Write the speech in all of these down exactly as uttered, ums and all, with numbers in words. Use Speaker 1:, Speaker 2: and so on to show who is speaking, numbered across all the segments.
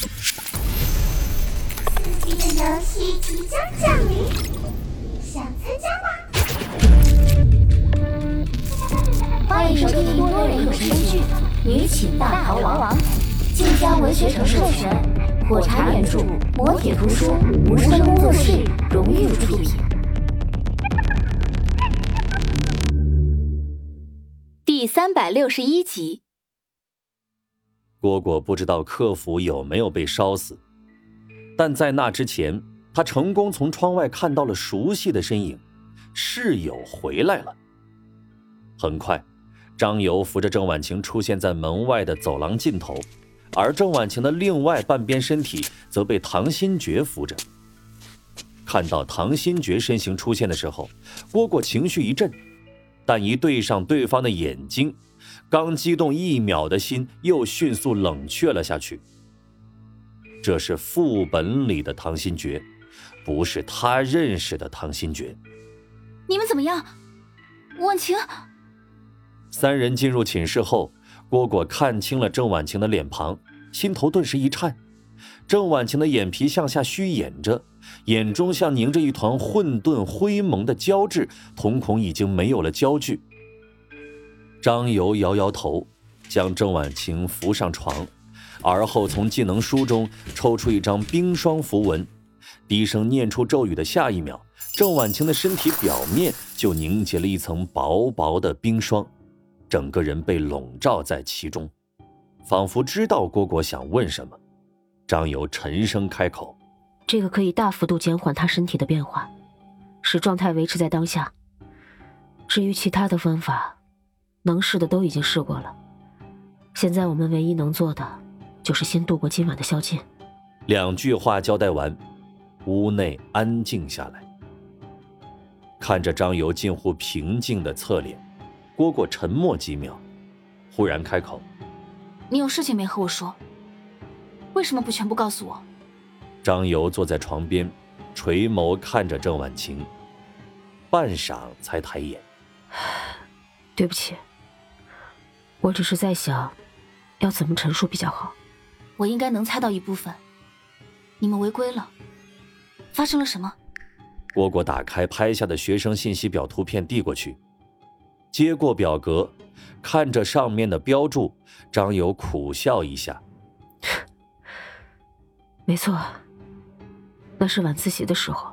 Speaker 1: 刺激的游戏即将降临，想参加吗？
Speaker 2: 欢迎收听多人有声剧《女寝大逃亡》，晋江文学城授权，火柴原著，磨铁图书，无声工作室荣誉出品。第三百六十一集。
Speaker 3: 蝈蝈不知道客服有没有被烧死，但在那之前，他成功从窗外看到了熟悉的身影，室友回来了。很快，张游扶着郑婉晴出现在门外的走廊尽头，而郑婉晴的另外半边身体则被唐新觉扶着。看到唐新觉身形出现的时候，蝈蝈情绪一震，但一对上对方的眼睛，刚激动一秒的心又迅速冷却了下去。这是副本里的唐新觉，不是他认识的唐新觉。
Speaker 2: 你们怎么样？婉晴。
Speaker 3: 三人进入寝室后，蝈蝈看清了郑婉晴的脸庞，心头顿时一颤。郑婉晴的眼皮向下虚掩着，眼中像凝着一团混沌灰蒙的胶质，瞳孔已经没有了焦距。张游摇摇头，将郑婉晴扶上床，而后从技能书中抽出一张冰霜符文，低声念出咒语的下一秒，郑婉晴的身体表面就凝结了一层薄薄的冰霜，整个人被笼罩在其中。仿佛知道蝈蝈想问什么，张游沉声开口：
Speaker 4: 这个可以大幅度减缓他身体的变化，使状态维持在当下。至于其他的方法，能试的都已经试过了，现在我们唯一能做的就是先度过今晚的宵禁。
Speaker 3: 两句话交代完，屋内安静下来。看着张游近乎平静的侧脸，蝈蝈沉默几秒，忽然开口：
Speaker 2: 你有事情没和我说，为什么不全部告诉我？
Speaker 3: 张游坐在床边，垂眸看着郑婉晴，半晌才抬眼：
Speaker 4: 对不起，我只是在想要怎么陈述比较好。
Speaker 2: 我应该能猜到一部分。你们违规了，发生了什么？
Speaker 3: 蝈蝈打开拍下的学生信息表图片递过去，接过表格，看着上面的标注，张游苦笑一下：
Speaker 4: 没错，那是晚自习的时候。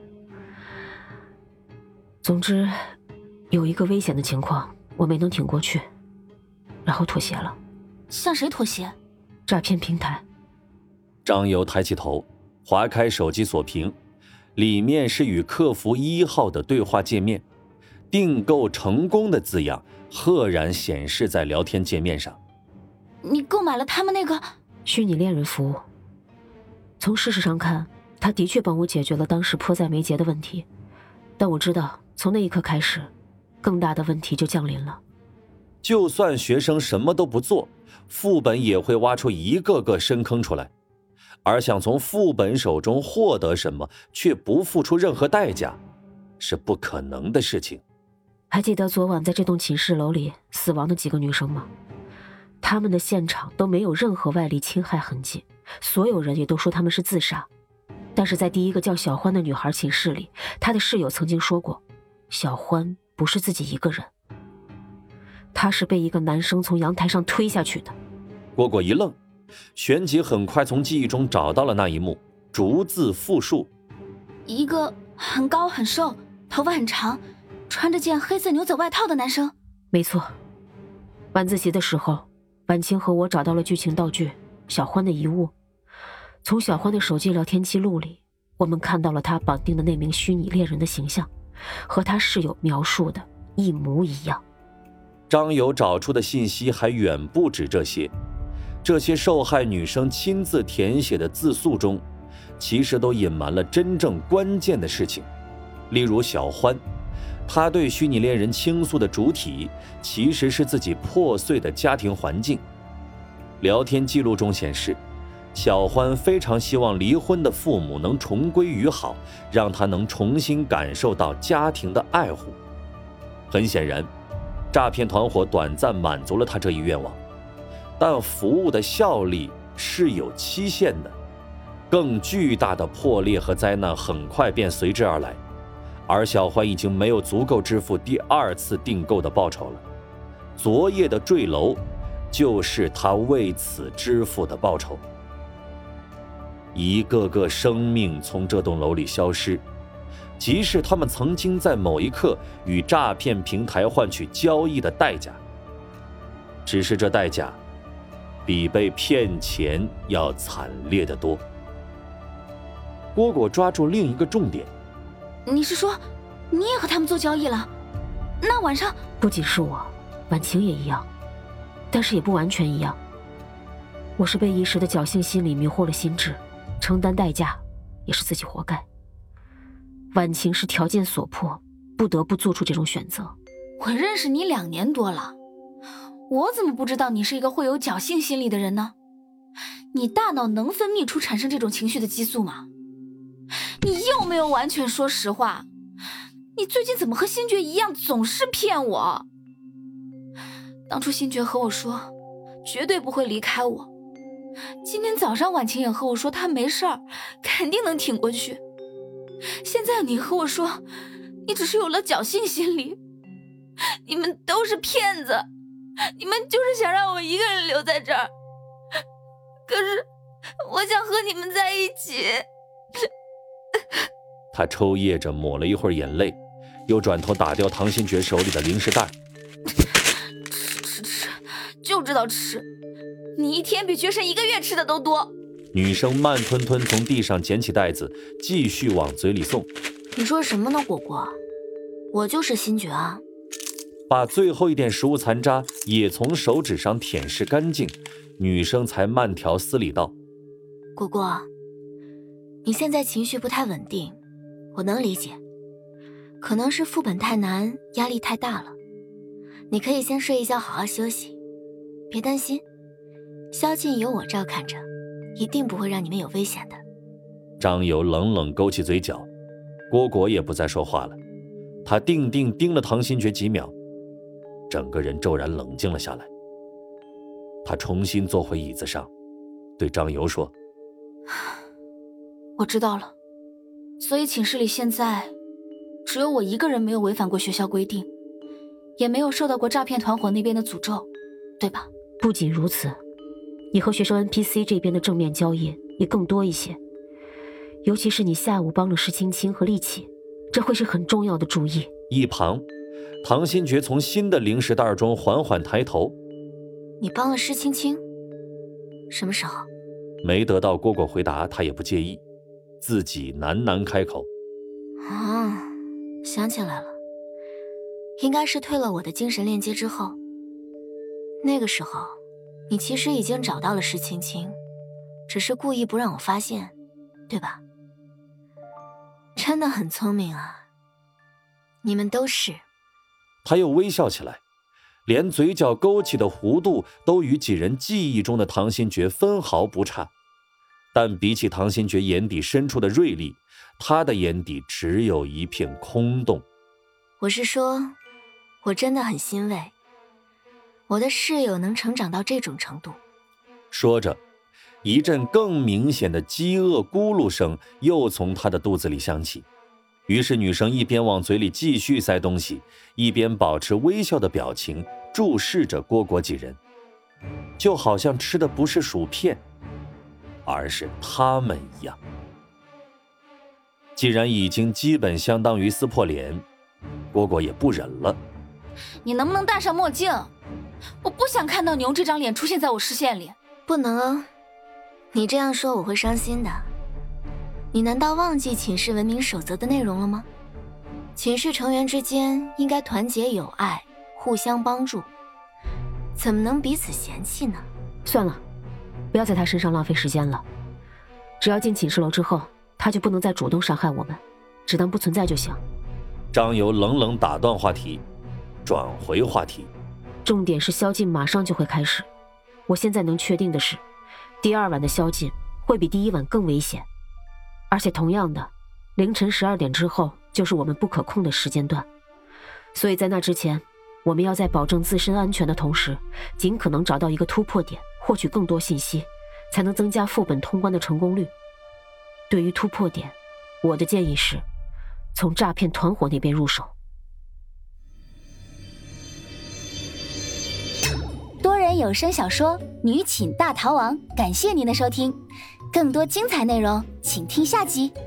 Speaker 4: 总之，有一个危险的情况我没能挺过去，然后妥协了。
Speaker 2: 向谁妥协？
Speaker 4: 诈骗平台。
Speaker 3: 张游抬起头，划开手机锁屏，里面是与客服一号的对话界面，订购成功的字样赫然显示在聊天界面上。
Speaker 2: 你购买了他们那个
Speaker 4: 虚拟恋人服务。从事实上看，他的确帮我解决了当时迫在眉睫的问题，但我知道从那一刻开始，更大的问题就降临了。
Speaker 3: 就算学生什么都不做，副本也会挖出一个个深坑出来，而想从副本手中获得什么却不付出任何代价，是不可能的事情。
Speaker 4: 还记得昨晚在这栋寝室楼里死亡的几个女生吗？她们的现场都没有任何外力侵害痕迹，所有人也都说她们是自杀。但是在第一个叫小欢的女孩寝室里，她的室友曾经说过，小欢不是自己一个人，她是被一个男生从阳台上推下去的。
Speaker 3: 蝈蝈一愣，旋即很快从记忆中找到了那一幕，逐字复述：
Speaker 2: 一个很高很瘦，头发很长，穿着件黑色牛仔外套的男生。
Speaker 4: 没错，晚自习的时候，婉清和我找到了剧情道具小欢的遗物。从小欢的手机聊天记录里，我们看到了他绑定的那名虚拟恋人的形象，和他室友描述的一模一样。
Speaker 3: 张游找出的信息还远不止这些，这些受害女生亲自填写的自诉中，其实都隐瞒了真正关键的事情。例如小欢，她对虚拟恋人倾诉的主体其实是自己破碎的家庭环境。聊天记录中显示，小欢非常希望离婚的父母能重归于好，让她能重新感受到家庭的爱护。很显然，诈骗团伙短暂满足了她这一愿望，但服务的效力是有期限的，更巨大的破裂和灾难很快便随之而来，而小环已经没有足够支付第二次订购的报酬了。昨夜的坠楼就是他为此支付的报酬。一个个生命从这栋楼里消失，即是他们曾经在某一刻与诈骗平台换取交易的代价。只是这代价比被骗钱要惨烈得多。蝈蝈抓住另一个重点，
Speaker 2: 你是说你也和他们做交易了？那晚上……
Speaker 4: 不仅是我，婉晴也一样，但是也不完全一样。我是被一时的侥幸心理迷惑了心智，承担代价也是自己活该。婉晴是条件所迫，不得不做出这种选择。
Speaker 2: 我认识你两年多了，我怎么不知道你是一个会有侥幸心理的人呢？你大脑能分泌出产生这种情绪的激素吗？你又没有完全说实话，你最近怎么和星爵一样总是骗我？当初星爵和我说绝对不会离开我，今天早上婉晴也和我说她没事儿，肯定能挺过去。现在你和我说你只是有了侥幸心理，你们都是骗子，你们就是想让我一个人留在这儿，可是我想和你们在一起。
Speaker 3: 他抽噎着抹了一会儿眼泪，又转头打掉唐新觉手里的零食袋。
Speaker 2: 吃吃吃，就知道吃，你一天比学生一个月吃的都多。
Speaker 3: 女生慢吞吞从地上捡起袋子，继续往嘴里送。
Speaker 2: 你说什么呢，果果？我就是星爵啊。
Speaker 3: 把最后一点食物残渣也从手指上舔舐干净，女生才慢条斯理道：
Speaker 2: 果果，你现在情绪不太稳定，我能理解，可能是副本太难，压力太大了。你可以先睡一觉，好好休息，别担心，萧敬有我照看着，一定不会让你们有危险的。
Speaker 3: 张游冷冷勾起嘴角，蝈蝈也不再说话了，他定定盯了唐新觉几秒，整个人骤然冷静了下来。他重新坐回椅子上，对张游说：
Speaker 2: 我知道了，所以寝室里现在只有我一个人没有违反过学校规定，也没有受到过诈骗团伙那边的诅咒，对吧？
Speaker 4: 不仅如此，你和学生 N P C 这边的正面交易也更多一些，尤其是你下午帮了施青青和丽琪，这会是很重要的注意。
Speaker 3: 一旁，唐新觉从新的零食袋中缓缓抬头。
Speaker 2: 你帮了施青青？什么时候？
Speaker 3: 没得到蝈蝈回答，他也不介意，自己喃喃开口：
Speaker 2: 啊，想起来了，应该是退了我的精神链接之后。那个时候你其实已经找到了施青青，只是故意不让我发现，对吧？真的很聪明啊，你们都是。
Speaker 3: 他又微笑起来，连嘴角勾起的弧度都与几人记忆中的唐新觉分毫不差，但比起唐新觉眼底深处的锐利，他的眼底只有一片空洞。
Speaker 2: 我是说，我真的很欣慰，我的室友能成长到这种程度。
Speaker 3: 说着，一阵更明显的饥饿咕噜声又从他的肚子里响起，于是女生一边往嘴里继续塞东西，一边保持微笑的表情注视着蝈蝈几人，就好像吃的不是薯片，而是他们一样。既然已经基本相当于撕破脸，蝈蝈也不忍了。
Speaker 2: 你能不能戴上墨镜？我不想看到牛这张脸出现在我视线里。不能啊，你这样说我会伤心的。你难道忘记寝室文明守则的内容了吗？寝室成员之间应该团结友爱，互相帮助，怎么能彼此嫌弃呢？
Speaker 4: 算了，不要在他身上浪费时间了。只要进寝室楼之后，他就不能再主动伤害我们，只当不存在就行。
Speaker 3: 张游冷冷打断话题，转回话题。
Speaker 4: 重点是宵禁马上就会开始，我现在能确定的是，第二晚的宵禁会比第一晚更危险，而且同样的，凌晨十二点之后就是我们不可控的时间段，所以在那之前，我们要在保证自身安全的同时，尽可能找到一个突破点，获取更多信息， 才能增加副本通关的成功率。对于突破点，我的建议是从诈骗团伙那边入手。
Speaker 2: 多人有声小说《女寝大逃亡》，感谢您的收听，更多精彩内容请听下集。